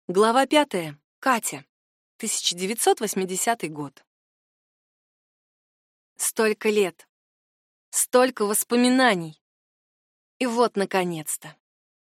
Глава 5. Катя. 1980 год. Столько лет. Столько воспоминаний. И вот, наконец-то.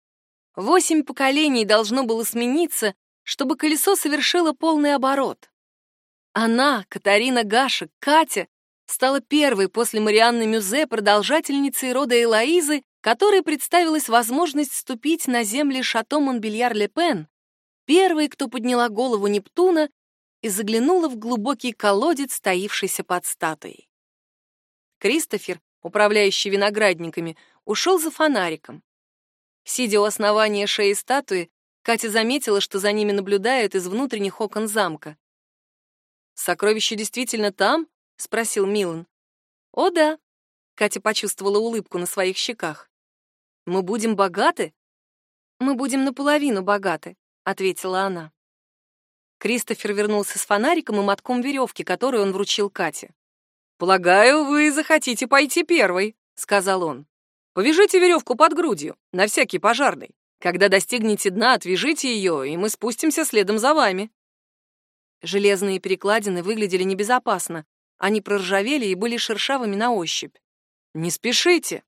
8 поколений должно было смениться, чтобы колесо совершило полный оборот. Она, Катарина Гашек, Катя, стала первой после Марианны Мюзе продолжательницей рода Элоизы, которой представилась возможность вступить на земли шато Монбельяр-ле-Пен, первой, кто подняла голову Нептуна и заглянула в глубокий колодец, таившийся под статуей. Кристофер, управляющий виноградниками, ушел за фонариком. Сидя у основания шеи статуи, Катя заметила, что за ними наблюдают из внутренних окон замка. «Сокровище действительно там?» — спросил Милан. «О да», — Катя почувствовала улыбку на своих щеках. «Мы будем богаты?» «Мы будем наполовину богаты», — ответила она. Кристофер вернулся с фонариком и мотком веревки, которую он вручил Кате. «Полагаю, вы захотите пойти первой», — сказал он. «Повяжите веревку под грудью, на всякий пожарный. Когда достигнете дна, отвяжите ее, и мы спустимся следом за вами». Железные перекладины выглядели небезопасно. Они проржавели и были шершавыми на ощупь. «Не спешите!»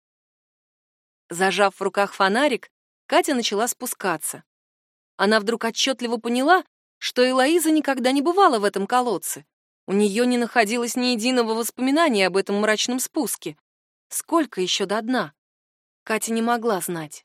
Зажав в руках фонарик, Катя начала спускаться. Она вдруг отчетливо поняла, что Элоиза никогда не бывала в этом колодце. У нее не находилось ни единого воспоминания об этом мрачном спуске. Сколько еще до дна? Катя не могла знать.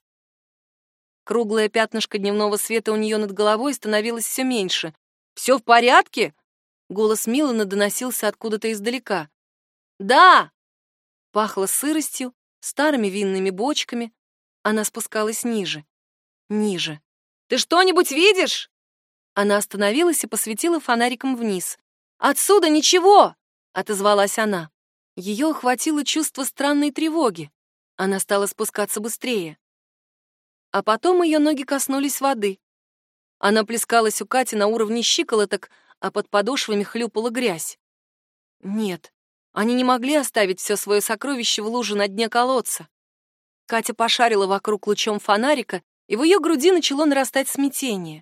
Круглое пятнышко дневного света у нее над головой становилось все меньше. «Все в порядке?» Голос Милана доносился откуда-то издалека. «Да!» Пахло сыростью, старыми винными бочками. Она спускалась ниже. Ниже. «Ты что-нибудь видишь?» Она остановилась и посветила фонариком вниз. «Отсюда ничего!» — отозвалась она. Ее охватило чувство странной тревоги. Она стала спускаться быстрее. А потом ее ноги коснулись воды. Она плескалась у Кати на уровне щиколоток, а под подошвами хлюпала грязь. Нет, они не могли оставить все свое сокровище в луже на дне колодца. Катя пошарила вокруг лучом фонарика, и в ее груди начало нарастать смятение.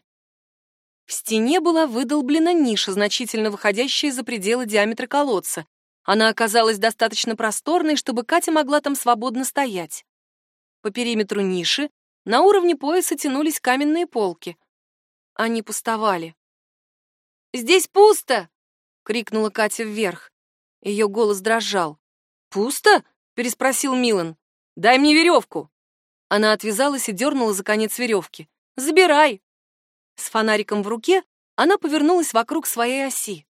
В стене была выдолблена ниша, значительно выходящая за пределы диаметра колодца. Она оказалась достаточно просторной, чтобы Катя могла там свободно стоять. По периметру ниши на уровне пояса тянулись каменные полки. Они пустовали. «Здесь пусто!» — крикнула Катя вверх. Ее голос дрожал. «Пусто?» — переспросил Милан. «Дай мне веревку!» Она отвязалась и дернула за конец веревки. «Забирай!» С фонариком в руке она повернулась вокруг своей оси.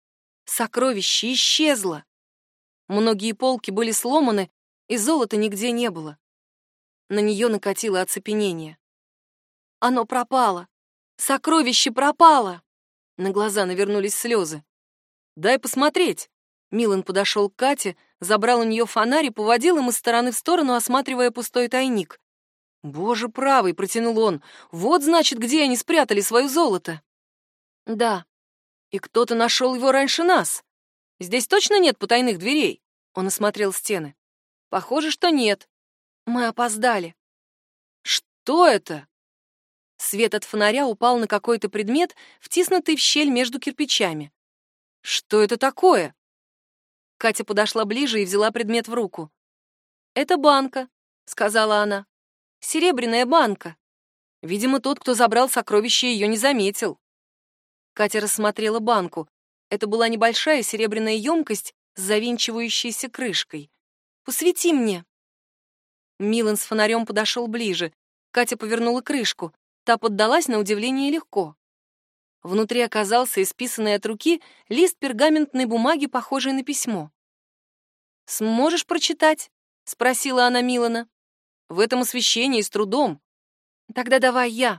Сокровище исчезло. Многие полки были сломаны, и золота нигде не было. На нее накатило оцепенение. Оно пропало. Сокровище пропало. На глаза навернулись слезы. «Дай посмотреть!» Милан подошел к Кате, забрал у нее фонарь и поводил им из стороны в сторону, осматривая пустой тайник. «Боже правый!» — протянул он. «Вот, значит, где они спрятали свое золото!» «Да, и кто-то нашел его раньше нас. Здесь точно нет потайных дверей?» Он осмотрел стены. «Похоже, что нет. Мы опоздали». «Что это?» Свет от фонаря упал на какой-то предмет, втиснутый в щель между кирпичами. «Что это такое?» Катя подошла ближе и взяла предмет в руку. «Это банка», — сказала она. «Серебряная банка. Видимо, тот, кто забрал сокровище, ее не заметил». Катя рассмотрела банку. Это была небольшая серебряная емкость с завинчивающейся крышкой. «Посвети мне». Милан с фонарем подошел ближе. Катя повернула крышку. Та поддалась на удивление легко. Внутри оказался исписанный от руки лист пергаментной бумаги, похожий на письмо. «Сможешь прочитать?» — спросила она Милана. «В этом освещении с трудом». «Тогда давай я».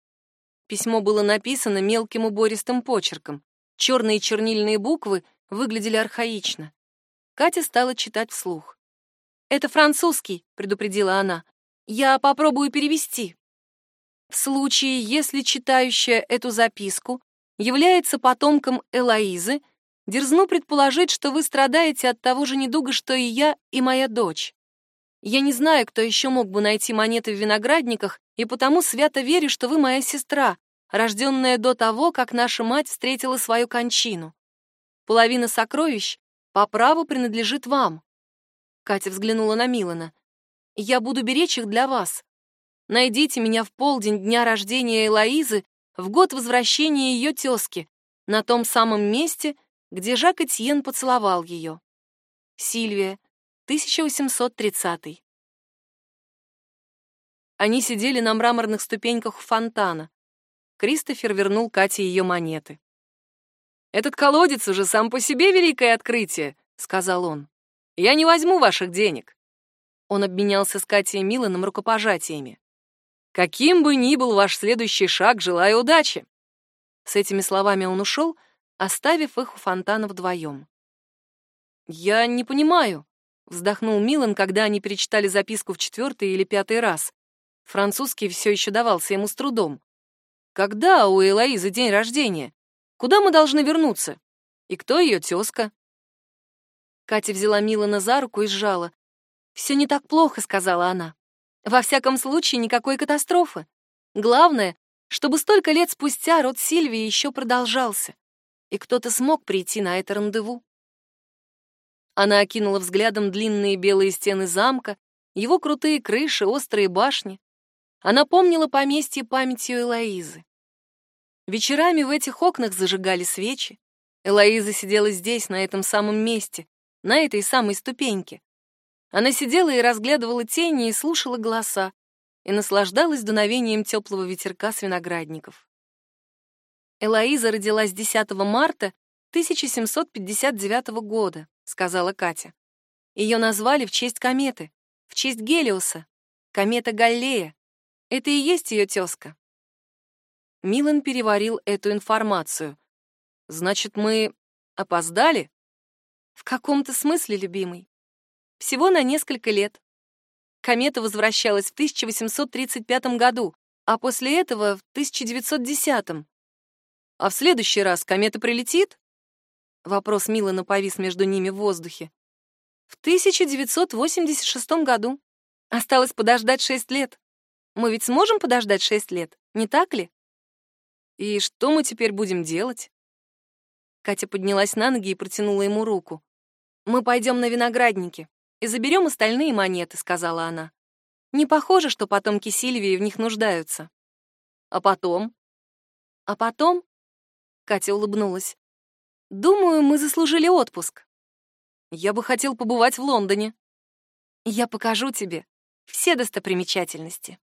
Письмо было написано мелким убористым почерком. Черные чернильные буквы выглядели архаично. Катя стала читать вслух. «Это французский», — предупредила она. «Я попробую перевести. В случае, если читающая эту записку является потомком Элоизы, дерзну предположить, что вы страдаете от того же недуга, что и я, и моя дочь. Я не знаю, кто еще мог бы найти монеты в виноградниках, и потому свято верю, что вы моя сестра, рожденная до того, как наша мать встретила свою кончину. Половина сокровищ по праву принадлежит вам. Катя взглянула на Милана. Я буду беречь их для вас. Найдите меня в полдень дня рождения Элоизы, в год возвращения ее тезки, на том самом месте, где Жак Этьен поцеловал ее. Сильвия, 1830. Они сидели на мраморных ступеньках у фонтана. Кристофер вернул Кате ее монеты. «Этот колодец уже сам по себе великое открытие», — сказал он. «Я не возьму ваших денег». Он обменялся с Катей и Миланом рукопожатиями. «Каким бы ни был ваш следующий шаг, желаю удачи». С этими словами он ушел, оставив их у фонтана вдвоем. «Я не понимаю», — вздохнул Милан, когда они перечитали записку в 4-й или 5-й раз. Французский все еще давался ему с трудом. «Когда у Элоизы день рождения? Куда мы должны вернуться? И кто ее тезка?» Катя взяла Милана за руку и сжала. «Все не так плохо», — сказала она. «Во всяком случае, никакой катастрофы. Главное, чтобы столько лет спустя род Сильвии еще продолжался, и кто-то смог прийти на это рандеву». Она окинула взглядом длинные белые стены замка, его крутые крыши, острые башни. Она помнила поместье памятью Элоизы. Вечерами в этих окнах зажигали свечи. Элоиза сидела здесь, на этом самом месте, на этой самой ступеньке. Она сидела и разглядывала тени, и слушала голоса, и наслаждалась дуновением теплого ветерка с виноградников. Элоиза родилась 10 марта 1759 года, сказала Катя. Ее назвали в честь кометы, в честь Гелиоса, комета Галлея. Это и есть ее тезка. Милан переварил эту информацию. Значит, мы опоздали? В каком-то смысле, любимый. Всего на несколько лет. Комета возвращалась в 1835 году, а после этого в 1910. А в следующий раз комета прилетит? Вопрос Милана повис между ними в воздухе. В 1986 году. Осталось подождать 6 лет. Мы ведь сможем подождать 6 лет, не так ли? И что мы теперь будем делать? Катя поднялась на ноги и протянула ему руку. Мы пойдем на виноградники и заберем остальные монеты, сказала она. Не похоже, что потомки Сильвии в них нуждаются. А потом? А потом? Катя улыбнулась. Думаю, мы заслужили отпуск. Я бы хотел побывать в Лондоне. Я покажу тебе все достопримечательности.